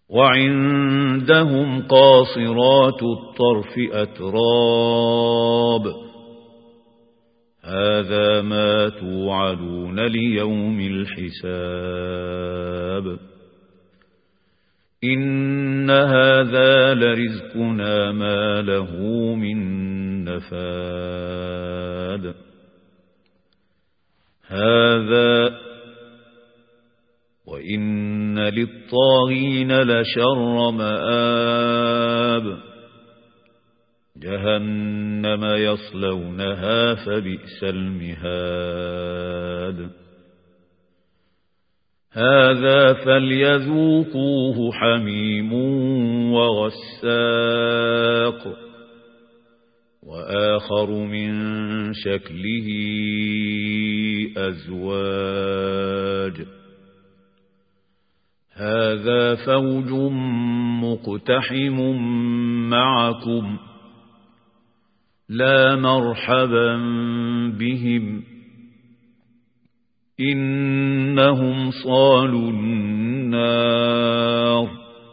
وعندهم قاصرات الطرف أتراب هذا ما توعدون ليوم الحساب إن هذا لرزقنا ما له من نفاد هذا وإن للطاغين لشر مآب جهنم يصلونها فبئس المهاد هذا فليذوقوه حميم وغساق وآخر من شكله أزواج هذا فوج مقتحم معكم لا مرحبا بهم إنهم صالوا النار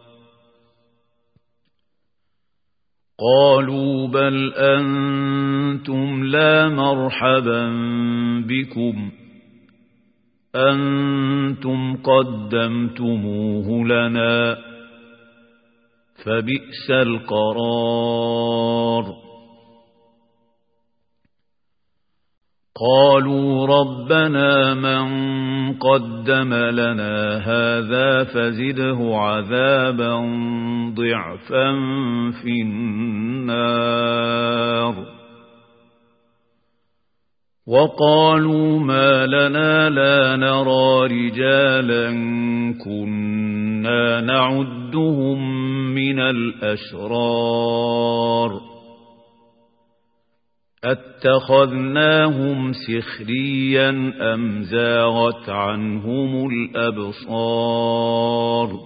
قالوا بل أنتم لا مرحبا بكم أنتم قدمتموه لنا فبئس القرار قالوا ربنا من قدم لنا هذا فزده عذابا ضعفا في النار وقالوا ما لنا لا نرى رجالا كنا نعدهم من الأشرار أتخذناهم سخريا أم زاغت عنهم الأبصار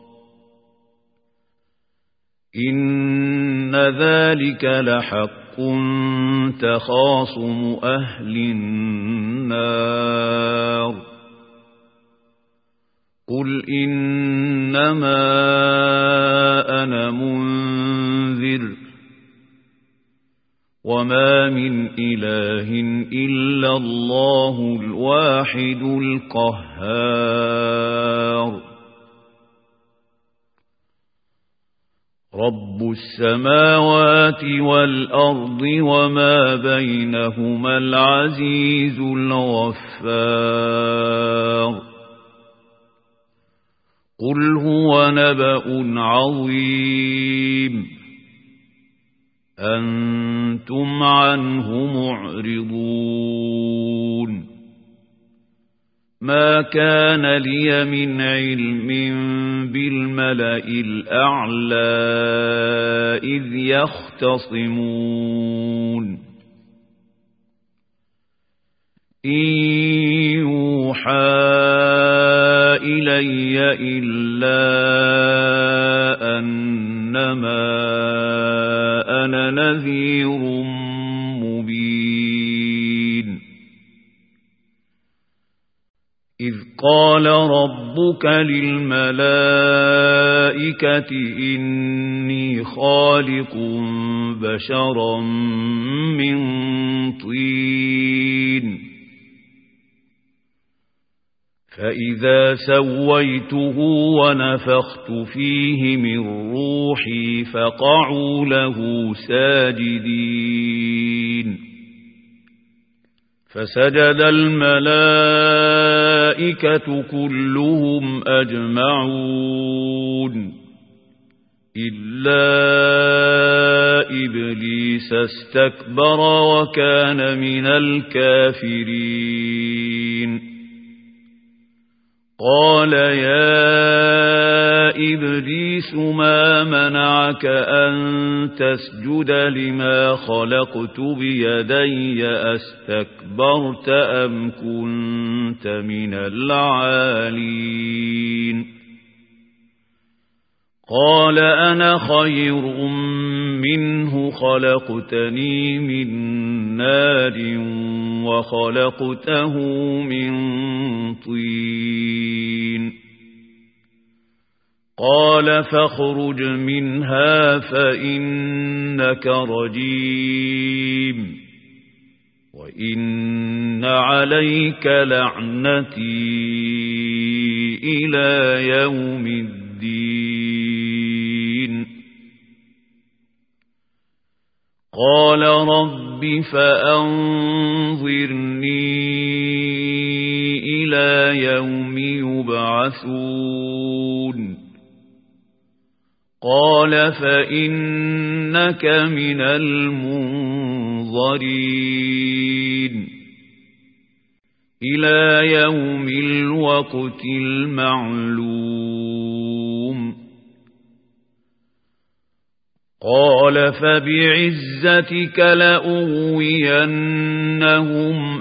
إن ذلك لحق تخاصم أهل النار قل إنما أنا منذر وما من إله إلا الله الواحد القهار رب السماوات والأرض وما بينهما العزيز الغفار قل هو نبأ عظيم أنتم عنه معرضون ما كان لي من علم بالملأ الأعلى إذ يختصمون إن يوحى إلي إلا أنما أنا نذير مبين إذ قال ربك للملائكة إني خالق بشرا من طين فإذا سويته ونفخت فيه من روحي فقعوا له ساجدين فسجد الملائكة كلهم أجمعون إلا إبليس استكبر وكان من الكافرين قال يا إبليس ما منعك أن تسجد لما خلقت بيدي أستكبرت أم كنت من العالين قال أنا خير منه خلقتني من نار وخلقته من طين قال فاخرج منها فإنك رجيم وإن عليك لعنتي إلى يوم الدين قال رب فأنظرني إلى يوم يبعثون قال فإنك من المنظرين إلى يوم الوقت المعلوم قال فبعزتك لأغوينهم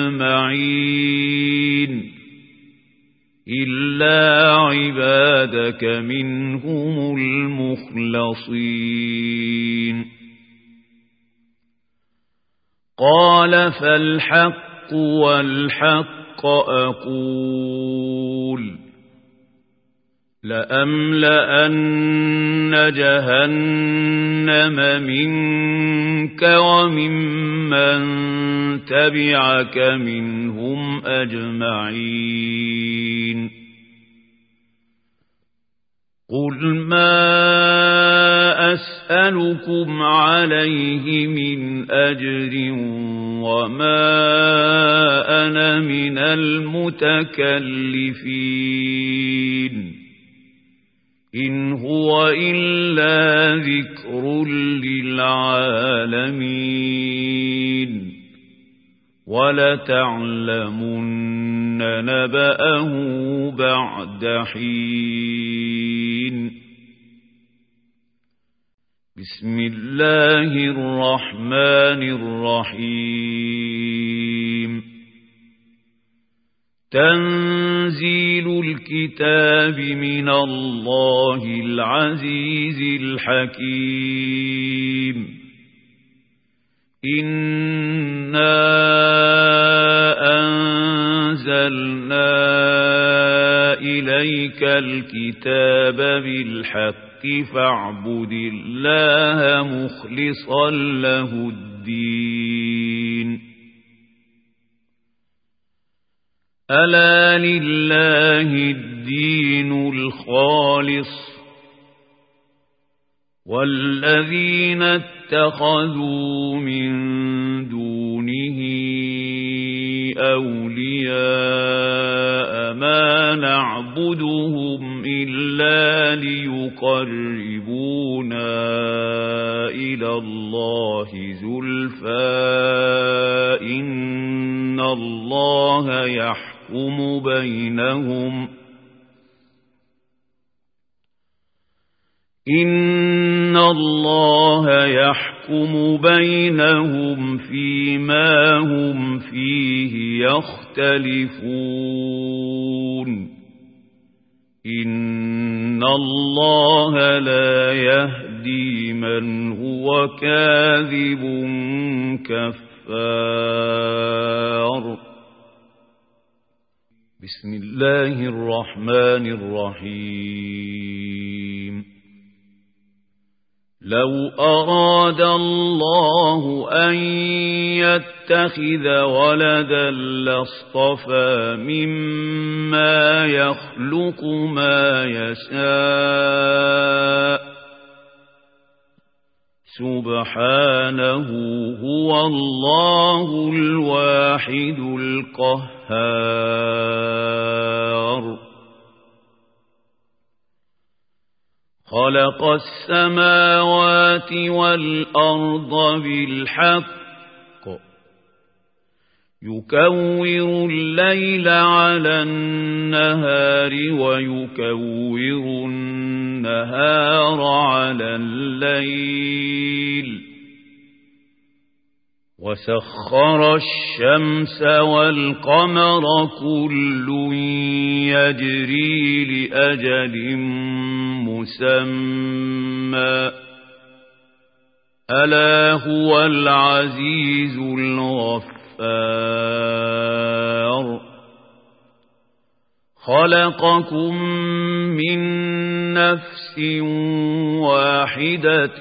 أجمعين إلا عبادك منهم المخلصين قال فالحق والحق أقول لأملأن جهنم منك وممن تبعك منهم أجمعين قل ما أسألكم عليه من أجر وما أنا من المتكلفين إن هو إلا ذكر للعالمين ولتعلمن نبأه بعد حين بسم الله الرحمن الرحيم تنزيل الكتاب من الله العزيز الحكيم إنا أنزلنا إليك الكتاب بالحق فاعبد الله مخلصا له الدين ألا لله الدين الخالص والذين اتخذوا من دونه أولياء ما نعبدهم إلا ليقربونا إلى الله زلفى إن الله يحكم بينهم إن الله يحكم بينهم فيما هم فيه يختلفون إن الله لا يهدي من هو كاذب كفار بسم الله الرحمن الرحيم لو أراد الله أن يتخذ ولدا لاصطفى مما يخلق ما يشاء سبحانه هو الله الواحد القهار خلق السماوات والأرض بالحق يكور الليل على النهار ويكور النهار على الليل وسخر الشمس والقمر كل يجري لأجل مسمى ألا هو العزيز الغفار خلقكم من نفس واحدة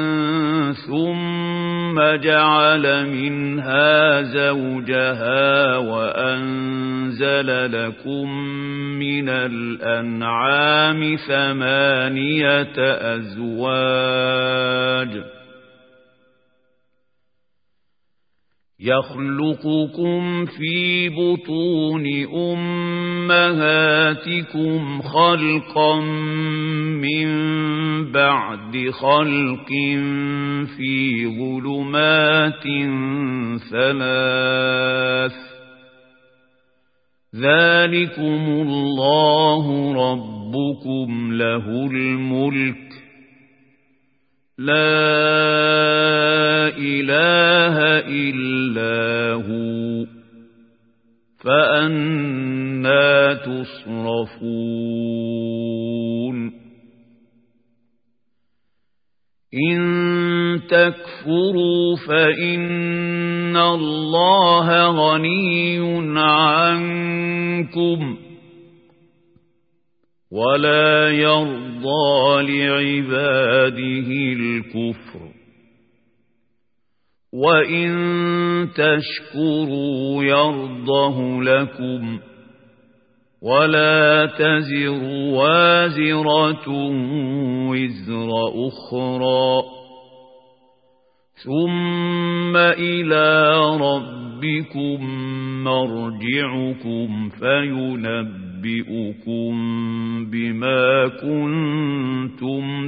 ثم جعل منها زوجها وأنزل لكم من الأنعام 8 أزواج يخلقكم في بطون أمهاتكم خلقا من بعد خلق في ظلمات 3 ذلكم الله ربكم له الملك لا إله إلا هو فأنى تصرفون إن تكفروا فإن الله غني عنكم ولا يرضى لعباده الكفر وإن تشكروا يرضه لكم ولا تزر وازرة وزر أخرى ثم إلى ربكم مرجعكم فينبئكم بما كنتم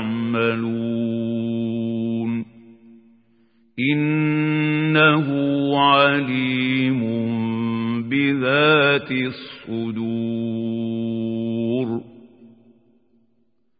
تعملون إنه عليم بذات الصدور